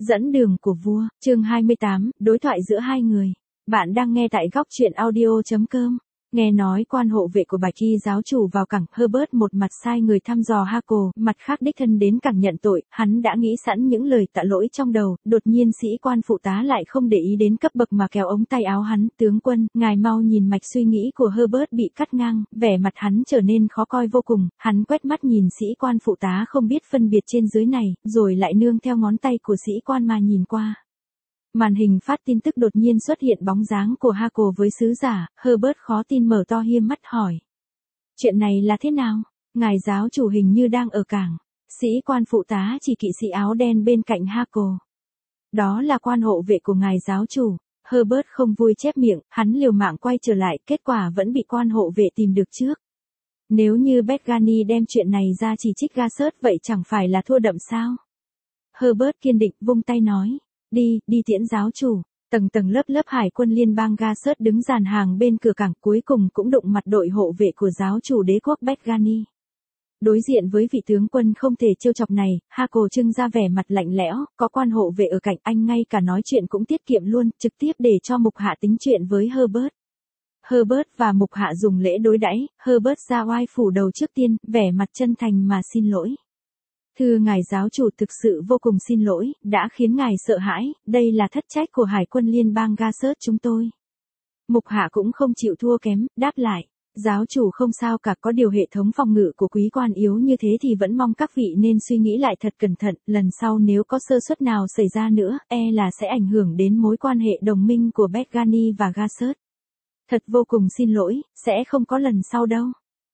Dẫn đường của vua, chương 28, đối thoại giữa hai người. Bạn đang nghe tại góc truyện audio.com. Nghe nói quan hộ vệ của Bạch Y giáo chủ vào cảng, Herbert một mặt sai người thăm dò Hako, mặt khác đích thân đến cảng nhận tội, hắn đã nghĩ sẵn những lời tạ lỗi trong đầu, đột nhiên sĩ quan phụ tá lại không để ý đến cấp bậc mà kéo ống tay áo hắn, tướng quân, ngài mau nhìn mạch suy nghĩ của Herbert bị cắt ngang, vẻ mặt hắn trở nên khó coi vô cùng, hắn quét mắt nhìn sĩ quan phụ tá không biết phân biệt trên dưới này, rồi lại nương theo ngón tay của sĩ quan mà nhìn qua. Màn hình phát tin tức đột nhiên xuất hiện bóng dáng của Hako với sứ giả, Herbert khó tin mở to hiêm mắt hỏi. Chuyện này là thế nào? Ngài giáo chủ hình như đang ở cảng. Sĩ quan phụ tá chỉ kỵ sĩ áo đen bên cạnh Hako. Đó là quan hộ vệ của ngài giáo chủ. Herbert không vui chép miệng, hắn liều mạng quay trở lại, kết quả vẫn bị quan hộ vệ tìm được trước. Nếu như Begani đem chuyện này ra chỉ trích Gassert vậy chẳng phải là thua đậm sao? Herbert kiên định vung tay nói. Đi tiễn giáo chủ. Tầng lớp hải quân liên bang Gassert đứng dàn hàng bên cửa cảng, cuối cùng cũng đụng mặt đội hộ vệ của giáo chủ đế quốc Begani. Đối diện với vị tướng quân không thể trêu chọc này, Hako trưng ra vẻ mặt lạnh lẽo, có quan hộ vệ ở cạnh anh ngay cả nói chuyện cũng tiết kiệm luôn, trực tiếp để cho mục hạ tính chuyện với Herbert. Herbert và mục hạ dùng lễ đối đãi, Herbert ra oai phủ đầu trước tiên, vẻ mặt chân thành mà xin lỗi. Thưa ngài giáo chủ, thực sự vô cùng xin lỗi, đã khiến ngài sợ hãi, đây là thất trách của hải quân liên bang Gassert chúng tôi. Mục hạ cũng không chịu thua kém, đáp lại. Giáo chủ không sao cả, có điều hệ thống phòng ngự của quý quan yếu như thế thì vẫn mong các vị nên suy nghĩ lại thật cẩn thận, lần sau nếu có sơ suất nào xảy ra nữa, là sẽ ảnh hưởng đến mối quan hệ đồng minh của Begani và Gassert. Thật vô cùng xin lỗi, sẽ không có lần sau đâu.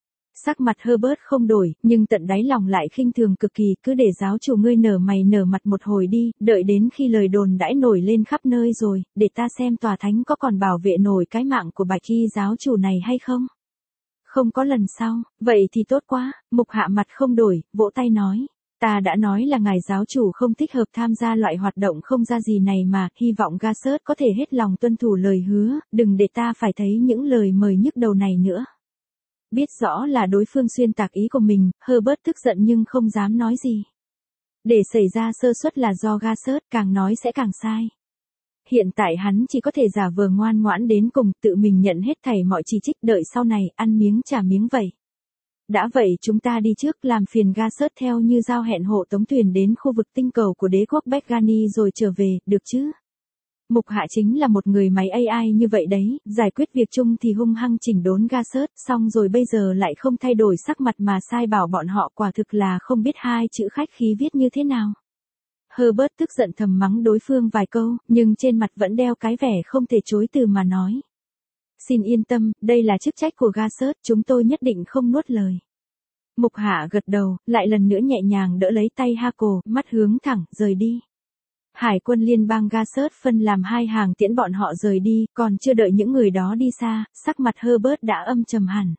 Sắc mặt Herbert không đổi, nhưng tận đáy lòng lại khinh thường cực kỳ, cứ để giáo chủ ngươi nở mày nở mặt một hồi đi, đợi đến khi lời đồn đãi nổi lên khắp nơi rồi, để ta xem tòa thánh có còn bảo vệ nổi cái mạng của Bạch Y giáo chủ này hay không. Không có lần sau, vậy thì tốt quá, mục hạ mặt không đổi, vỗ tay nói. Ta đã nói là ngài giáo chủ không thích hợp tham gia loại hoạt động không ra gì này mà, hy vọng Gassert có thể hết lòng tuân thủ lời hứa, đừng để ta phải thấy những lời mời nhức đầu này nữa. Biết rõ là đối phương xuyên tạc ý của mình, Herbert tức giận nhưng không dám nói gì. Để xảy ra sơ suất là do Gassert, càng nói sẽ càng sai. Hiện tại hắn chỉ có thể giả vờ ngoan ngoãn đến cùng, tự mình nhận hết thảy mọi chỉ trích, đợi sau này, ăn miếng trả miếng vậy. Đã vậy chúng ta đi trước, làm phiền Gassert theo như giao hẹn hộ tống thuyền đến khu vực tinh cầu của đế quốc Begani rồi trở về, được chứ? Mục hạ chính là một người máy AI như vậy đấy, giải quyết việc chung thì hung hăng chỉnh đốn Gassert, xong rồi bây giờ lại không thay đổi sắc mặt mà sai bảo bọn họ, quả thực là không biết hai chữ khách khí viết như thế nào. Herbert tức giận thầm mắng đối phương vài câu, nhưng trên mặt vẫn đeo cái vẻ không thể chối từ mà nói. Xin yên tâm, đây là chức trách của Gassert, chúng tôi nhất định không nuốt lời. Mục hạ gật đầu, lại lần nữa nhẹ nhàng đỡ lấy tay Hako, mắt hướng thẳng, rời đi. Hải quân liên bang Gassert phân làm hai hàng tiễn bọn họ rời đi, còn chưa đợi những người đó đi xa, sắc mặt Herbert đã âm trầm hẳn.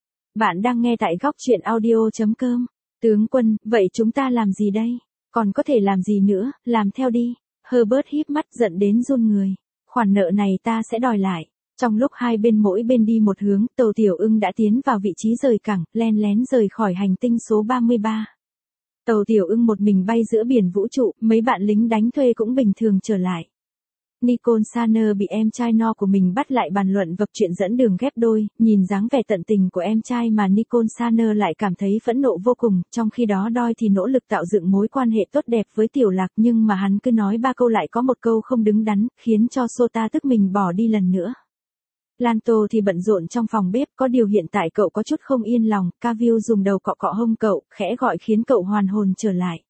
Bạn đang nghe tại góc truyện audio.com. Tướng quân, vậy chúng ta làm gì đây? Còn có thể làm gì nữa, làm theo đi. Herbert híp mắt giận đến run người. Khoản nợ này ta sẽ đòi lại. Trong lúc hai bên mỗi bên đi một hướng, tàu Tiểu Ưng đã tiến vào vị trí rời cảng, len lén rời khỏi hành tinh số 33. Tàu Tiểu Ưng một mình bay giữa biển vũ trụ, mấy bạn lính đánh thuê cũng bình thường trở lại. Nicole Saner bị em trai no của mình bắt lại bàn luận vập chuyện dẫn đường ghép đôi, nhìn dáng vẻ tận tình của em trai mà Nicole Saner lại cảm thấy phẫn nộ vô cùng, trong khi đó Doi thì nỗ lực tạo dựng mối quan hệ tốt đẹp với Tiểu Lạc, nhưng mà hắn cứ nói ba câu lại có một câu không đứng đắn, khiến cho Sota tức mình bỏ đi lần nữa. Lanto thì bận rộn trong phòng bếp, có điều hiện tại cậu có chút không yên lòng, Cavill dùng đầu cọ cọ hông cậu, khẽ gọi khiến cậu hoàn hồn trở lại.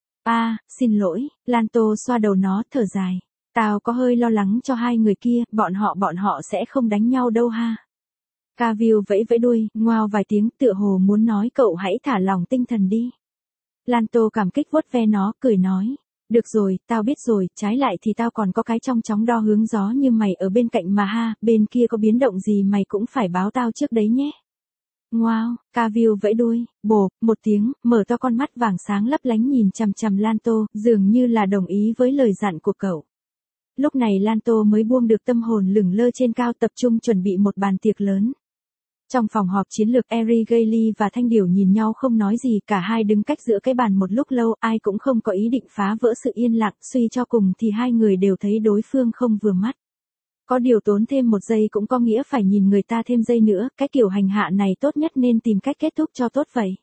Xin lỗi, Lanto xoa đầu nó, thở dài. Tao có hơi lo lắng cho hai người kia, bọn họ sẽ không đánh nhau đâu ha. Cavill vẫy vẫy đuôi, ngoao vài tiếng, tựa hồ muốn nói cậu hãy thả lòng tinh thần đi. Lanto cảm kích vuốt ve nó, cười nói. Được rồi, tao biết rồi, trái lại thì tao còn có cái trong chóng đo hướng gió như mày ở bên cạnh mà ha, bên kia có biến động gì mày cũng phải báo tao trước đấy nhé. Wow, Cavill vẫy đuôi, bộp, một tiếng, mở to con mắt vàng sáng lấp lánh nhìn chằm chằm Lanto, dường như là đồng ý với lời dặn của cậu. Lúc này Lanto mới buông được tâm hồn lửng lơ trên cao, tập trung chuẩn bị một bàn tiệc lớn. Trong phòng họp chiến lược, Eri Gailey và Thanh Điểu nhìn nhau không nói gì, cả hai đứng cách giữa cái bàn một lúc lâu, ai cũng không có ý định phá vỡ sự yên lặng, suy cho cùng thì hai người đều thấy đối phương không vừa mắt. Có điều tốn thêm một giây cũng có nghĩa phải nhìn người ta thêm giây nữa, cái kiểu hành hạ này tốt nhất nên tìm cách kết thúc cho tốt vậy.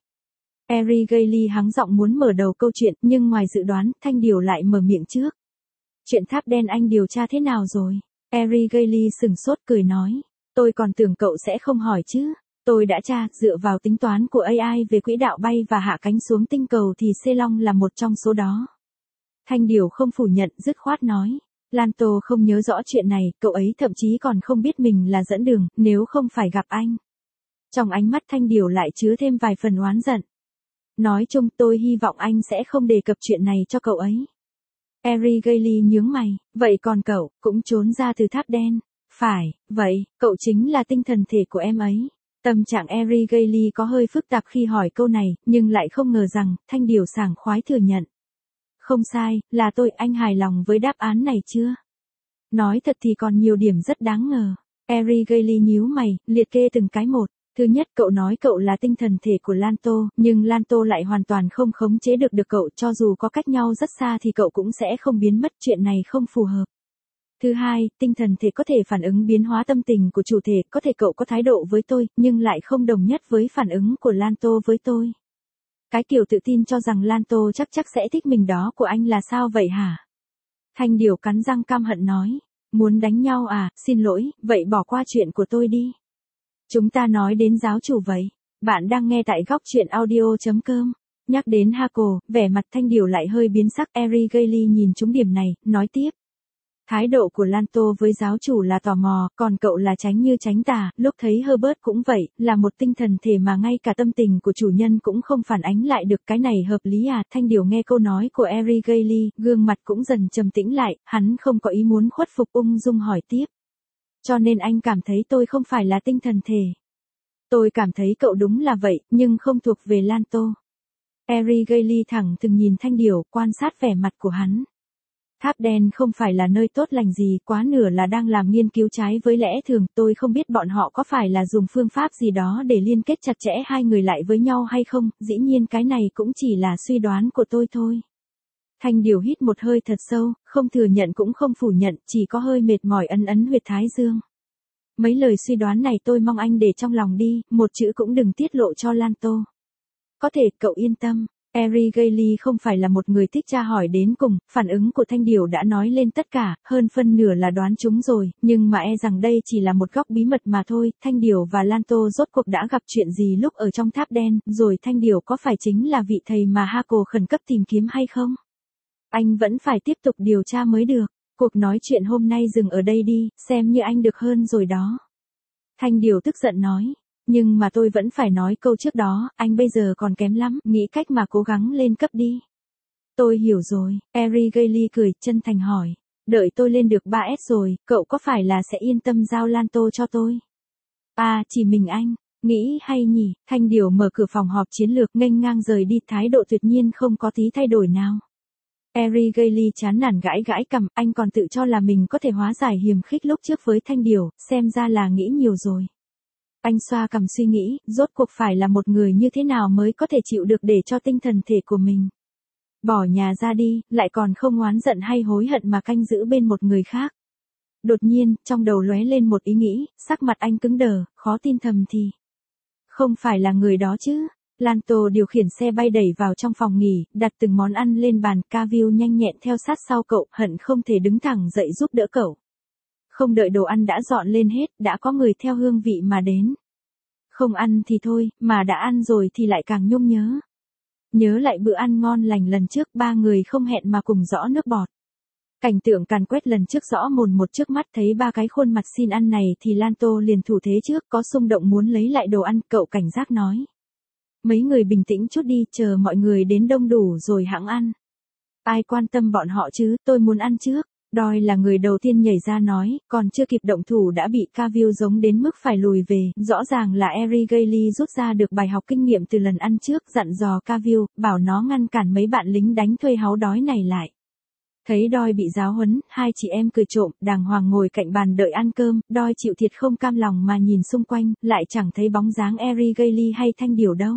Eri Gailey hắng giọng muốn mở đầu câu chuyện, nhưng ngoài dự đoán, Thanh Điểu lại mở miệng trước. Chuyện tháp đen anh điều tra thế nào rồi? Eri Gailey sửng sốt cười nói. Tôi còn tưởng cậu sẽ không hỏi chứ. Tôi đã tra, dựa vào tính toán của AI về quỹ đạo bay và hạ cánh xuống tinh cầu thì Ceylon là một trong số đó. Thanh Điểu không phủ nhận, dứt khoát nói. Lanto không nhớ rõ chuyện này, cậu ấy thậm chí còn không biết mình là dẫn đường, nếu không phải gặp anh. Trong ánh mắt Thanh Điểu lại chứa thêm vài phần oán giận. Nói chung tôi hy vọng anh sẽ không đề cập chuyện này cho cậu ấy. Eri Gailey nhướng mày, vậy còn cậu, cũng trốn ra từ tháp đen. Phải, vậy, cậu chính là tinh thần thể của em ấy. Tâm trạng Eri Gailey có hơi phức tạp khi hỏi câu này, nhưng lại không ngờ rằng, Thanh Điểu sảng khoái thừa nhận. Không sai, là tôi, anh hài lòng với đáp án này chưa? Nói thật thì còn nhiều điểm rất đáng ngờ. Eri Gailey nhíu mày, liệt kê từng cái một. Thứ nhất, cậu nói cậu là tinh thần thể của Lanto, nhưng Lanto lại hoàn toàn không khống chế được cậu, cho dù có cách nhau rất xa thì cậu cũng sẽ không biến mất, chuyện này không phù hợp. Thứ hai, tinh thần thể có thể phản ứng biến hóa tâm tình của chủ thể, có thể cậu có thái độ với tôi, nhưng lại không đồng nhất với phản ứng của Lanto với tôi. Cái kiểu tự tin cho rằng Lanto chắc sẽ thích mình đó của anh là sao vậy hả? Thanh Điểu cắn răng căm hận nói. Muốn đánh nhau à, xin lỗi, vậy bỏ qua chuyện của tôi đi. Chúng ta nói đến giáo chủ vậy. Bạn đang nghe tại góc truyện audio.com. Nhắc đến Hako, vẻ mặt Thanh Điểu lại hơi biến sắc. Eri Gailey nhìn trúng điểm này, nói tiếp. Thái độ của Lanto với giáo chủ là tò mò, còn cậu là tránh như tránh tà, lúc thấy Herbert cũng vậy, là một tinh thần thể mà ngay cả tâm tình của chủ nhân cũng không phản ánh lại được, cái này hợp lý à? Thanh Điểu nghe câu nói của Eri Gailey, gương mặt cũng dần trầm tĩnh lại, hắn không có ý muốn khuất phục, ung dung hỏi tiếp. Cho nên anh cảm thấy tôi không phải là tinh thần thể. Tôi cảm thấy cậu đúng là vậy, nhưng không thuộc về Lanto. Eri Gailey thẳng thừng nhìn Thanh Điểu, quan sát vẻ mặt của hắn. Tháp đen không phải là nơi tốt lành gì, quá nửa là đang làm nghiên cứu trái với lẽ thường, tôi không biết bọn họ có phải là dùng phương pháp gì đó để liên kết chặt chẽ hai người lại với nhau hay không, dĩ nhiên cái này cũng chỉ là suy đoán của tôi thôi. Thanh Điểu hít một hơi thật sâu, không thừa nhận cũng không phủ nhận, chỉ có hơi mệt mỏi ấn huyệt thái dương. Mấy lời suy đoán này tôi mong anh để trong lòng đi, một chữ cũng đừng tiết lộ cho Lanto. Có thể, cậu yên tâm. Eri Gailey không phải là một người thích tra hỏi đến cùng, phản ứng của Thanh Điểu đã nói lên tất cả, hơn phân nửa là đoán chúng rồi, nhưng mà e rằng đây chỉ là một góc bí mật mà thôi. Thanh Điểu và Lanto rốt cuộc đã gặp chuyện gì lúc ở trong tháp đen, rồi Thanh Điểu có phải chính là vị thầy mà Hako khẩn cấp tìm kiếm hay không? Anh vẫn phải tiếp tục điều tra mới được, cuộc nói chuyện hôm nay dừng ở đây đi, xem như anh được hơn rồi đó. Thanh Điểu tức giận nói. Nhưng mà tôi vẫn phải nói câu trước đó, anh bây giờ còn kém lắm, nghĩ cách mà cố gắng lên cấp đi. Tôi hiểu rồi, Eri Gailey cười, chân thành hỏi. Đợi tôi lên được 3S rồi, cậu có phải là sẽ yên tâm giao Lanto cho tôi? À, chỉ mình anh, nghĩ hay nhỉ? Thanh Điểu mở cửa phòng họp chiến lược, nghênh ngang rời đi, thái độ tuyệt nhiên không có tí thay đổi nào. Eri Gailey chán nản gãi cằm, anh còn tự cho là mình có thể hóa giải hiềm khích lúc trước với Thanh Điểu, xem ra là nghĩ nhiều rồi. Anh xoa cằm suy nghĩ, rốt cuộc phải là một người như thế nào mới có thể chịu được để cho tinh thần thể của mình bỏ nhà ra đi, lại còn không oán giận hay hối hận mà canh giữ bên một người khác. Đột nhiên, trong đầu lóe lên một ý nghĩ, sắc mặt anh cứng đờ, khó tin thầm thì. Không phải là người đó chứ? Lanto điều khiển xe bay đẩy vào trong phòng nghỉ, đặt từng món ăn lên bàn, Cavill nhanh nhẹn theo sát sau cậu, hận không thể đứng thẳng dậy giúp đỡ cậu. Không đợi đồ ăn đã dọn lên hết, đã có người theo hương vị mà đến. Không ăn thì thôi, mà đã ăn rồi thì lại càng nhung nhớ. Nhớ lại bữa ăn ngon lành lần trước, ba người không hẹn mà cùng giõ nước bọt. Cảnh tượng càn quét lần trước rõ mồn một trước mắt, thấy ba cái khuôn mặt xin ăn này thì Lanto liền thủ thế trước, có xung động muốn lấy lại đồ ăn, cậu cảnh giác nói. Mấy người bình tĩnh chút đi, chờ mọi người đến đông đủ rồi hẵng ăn. Ai quan tâm bọn họ chứ, tôi muốn ăn trước. Đòi là người đầu tiên nhảy ra nói, còn chưa kịp động thủ đã bị Cavill giống đến mức phải lùi về, rõ ràng là Eri Gailey rút ra được bài học kinh nghiệm từ lần ăn trước, dặn dò Cavill, bảo nó ngăn cản mấy bạn lính đánh thuê háu đói này lại. Thấy Doi bị giáo huấn, hai chị em cười trộm, đàng hoàng ngồi cạnh bàn đợi ăn cơm, Doi chịu thiệt không cam lòng mà nhìn xung quanh, lại chẳng thấy bóng dáng Eri Gailey hay Thanh Điểu đâu.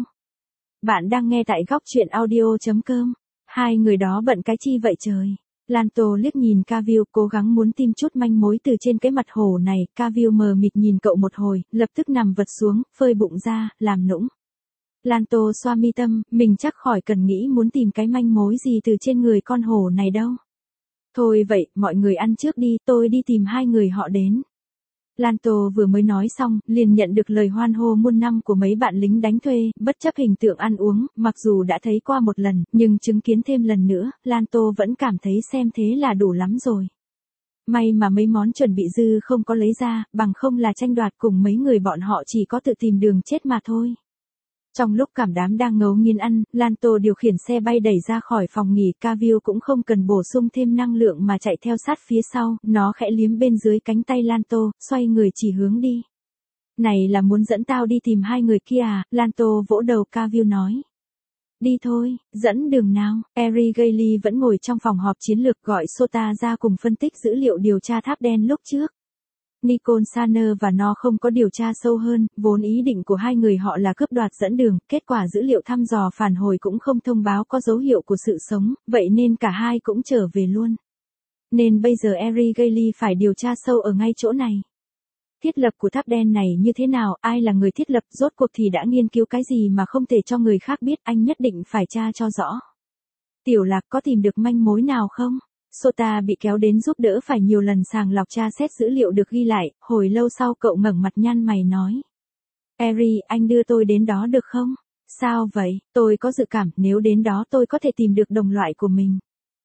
Bạn đang nghe tại góc truyện audio.com. Hai người đó bận cái chi vậy trời? Lanto liếc nhìn Cavill, cố gắng muốn tìm chút manh mối từ trên cái mặt hồ này. Cavill mờ mịt nhìn cậu một hồi, lập tức nằm vật xuống, phơi bụng ra, làm nũng. Lanto xoa mi tâm, mình chắc khỏi cần nghĩ muốn tìm cái manh mối gì từ trên người con hổ này đâu. Thôi vậy, mọi người ăn trước đi, tôi đi tìm hai người họ đến. Lanto vừa mới nói xong, liền nhận được lời hoan hô muôn năm của mấy bạn lính đánh thuê, bất chấp hình tượng ăn uống, mặc dù đã thấy qua một lần, nhưng chứng kiến thêm lần nữa, Lanto vẫn cảm thấy xem thế là đủ lắm rồi. May mà mấy món chuẩn bị dư không có lấy ra, bằng không là tranh đoạt cùng mấy người bọn họ chỉ có tự tìm đường chết mà thôi. Trong lúc cả đám đang ngấu nghiến ăn, Lanto điều khiển xe bay đẩy ra khỏi phòng nghỉ. Cavill cũng không cần bổ sung thêm năng lượng mà chạy theo sát phía sau, nó khẽ liếm bên dưới cánh tay Lanto, xoay người chỉ hướng đi. Này là muốn dẫn tao đi tìm hai người kia à? Lanto vỗ đầu Cavill nói. Đi thôi, dẫn đường nào. Eri Gailey vẫn ngồi trong phòng họp chiến lược, gọi Sota ra cùng phân tích dữ liệu điều tra tháp đen lúc trước. Nicole Saner và nó không có điều tra sâu hơn, vốn ý định của hai người họ là cướp đoạt dẫn đường, kết quả dữ liệu thăm dò phản hồi cũng không thông báo có dấu hiệu của sự sống, vậy nên cả hai cũng trở về luôn. Nên bây giờ Eri Gailey phải điều tra sâu ở ngay chỗ này. Thiết lập của tháp đen này như thế nào, ai là người thiết lập, rốt cuộc thì đã nghiên cứu cái gì mà không thể cho người khác biết, anh nhất định phải tra cho rõ. Tiểu Lạc có tìm được manh mối nào không? Sota bị kéo đến giúp đỡ phải nhiều lần sàng lọc tra xét dữ liệu được ghi lại, hồi lâu sau cậu ngẩng mặt nhăn mày nói. Eri, anh đưa tôi đến đó được không? Sao vậy? Tôi có dự cảm nếu đến đó tôi có thể tìm được đồng loại của mình.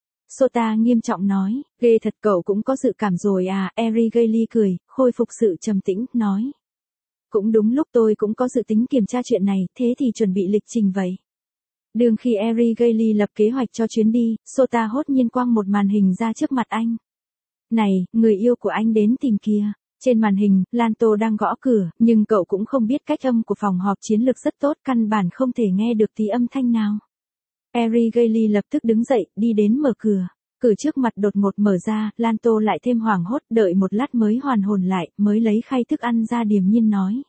Sota nghiêm trọng nói, ghê thật, cậu cũng có dự cảm rồi à? Eri Gailey cười, khôi phục sự trầm tĩnh, nói. Cũng đúng lúc tôi cũng có dự tính kiểm tra chuyện này, thế thì chuẩn bị lịch trình vậy. Đường khi Eri Gailey lập kế hoạch cho chuyến đi, Sota hốt nhiên quăng một màn hình ra trước mặt anh. Này, người yêu của anh đến tìm kìa. Trên màn hình, Lanto đang gõ cửa, nhưng cậu cũng không biết cách âm của phòng họp chiến lược rất tốt, căn bản không thể nghe được tí âm thanh nào. Eri Gailey lập tức đứng dậy, đi đến mở cửa. Cửa trước mặt đột ngột mở ra, Lanto lại thêm hoảng hốt, đợi một lát mới hoàn hồn lại, mới lấy khay thức ăn ra điềm nhiên nói.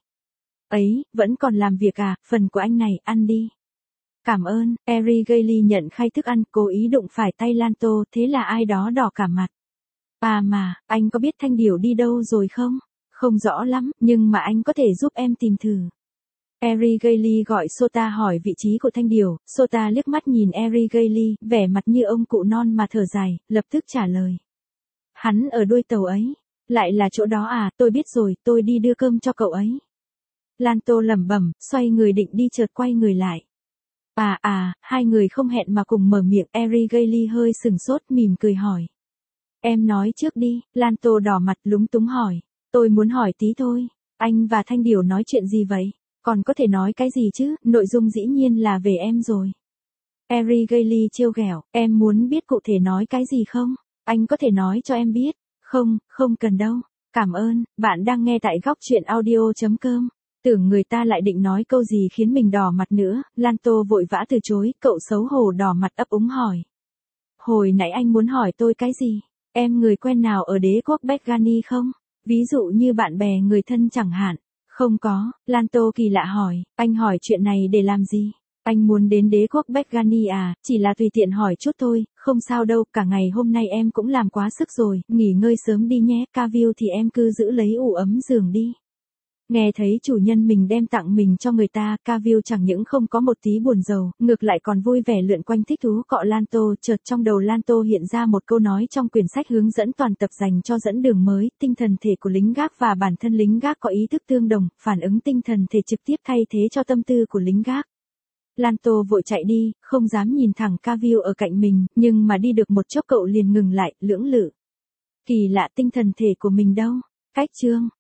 Ấy, vẫn còn làm việc à, phần của anh này, ăn đi. Cảm ơn. Eri Gailey nhận khay thức ăn, cố ý đụng phải tay Lanto, thế là ai đó đỏ cả mặt. À mà, anh có biết Thanh Điểu đi đâu rồi không? Không rõ lắm, nhưng mà anh có thể giúp em tìm thử. Eri Gailey gọi Sota hỏi vị trí của Thanh Điểu, Sota liếc mắt nhìn Eri Gailey, vẻ mặt như ông cụ non mà thở dài, lập tức trả lời. Hắn ở đuôi tàu ấy. Lại là chỗ đó à, tôi biết rồi, tôi đi đưa cơm cho cậu ấy. Lanto lẩm bẩm, xoay người định đi chợt quay người lại. Hai người không hẹn mà cùng mở miệng. Eri Gailey hơi sừng sốt, mỉm cười hỏi. Em nói trước đi. Lanto đỏ mặt lúng túng hỏi. Tôi muốn hỏi tí thôi. Anh và Thanh Điểu nói chuyện gì vậy? Còn có thể nói cái gì chứ, nội dung dĩ nhiên là về em rồi. Eri Gailey trêu ghẹo, em muốn biết cụ thể nói cái gì không? Anh có thể nói cho em biết. Không cần đâu. Cảm ơn, bạn đang nghe tại góc truyện audio.com. Tưởng người ta lại định nói câu gì khiến mình đỏ mặt nữa, Lanto vội vã từ chối, cậu xấu hổ đỏ mặt ấp úng hỏi. Hồi nãy anh muốn hỏi tôi cái gì? Em người quen nào ở đế quốc Begani không? Ví dụ như bạn bè người thân chẳng hạn. Không có, Lanto kỳ lạ hỏi, anh hỏi chuyện này để làm gì? Anh muốn đến đế quốc Begani à, chỉ là tùy tiện hỏi chút thôi, không sao đâu, cả ngày hôm nay em cũng làm quá sức rồi, nghỉ ngơi sớm đi nhé, Cavill thì em cứ giữ lấy ủ ấm giường đi. Nghe thấy chủ nhân mình đem tặng mình cho người ta, Cavill chẳng những không có một tí buồn rầu, ngược lại còn vui vẻ lượn quanh thích thú cọ Lanto. Chợt trong đầu Lanto hiện ra một câu nói trong quyển sách hướng dẫn toàn tập dành cho dẫn đường mới, tinh thần thể của lính gác và bản thân lính gác có ý thức tương đồng, phản ứng tinh thần thể trực tiếp thay thế cho tâm tư của lính gác. Lanto vội chạy đi, không dám nhìn thẳng Cavill ở cạnh mình, nhưng mà đi được một chốc cậu liền ngừng lại, lưỡng lự. Kỳ lạ, tinh thần thể của mình đâu? Cách chương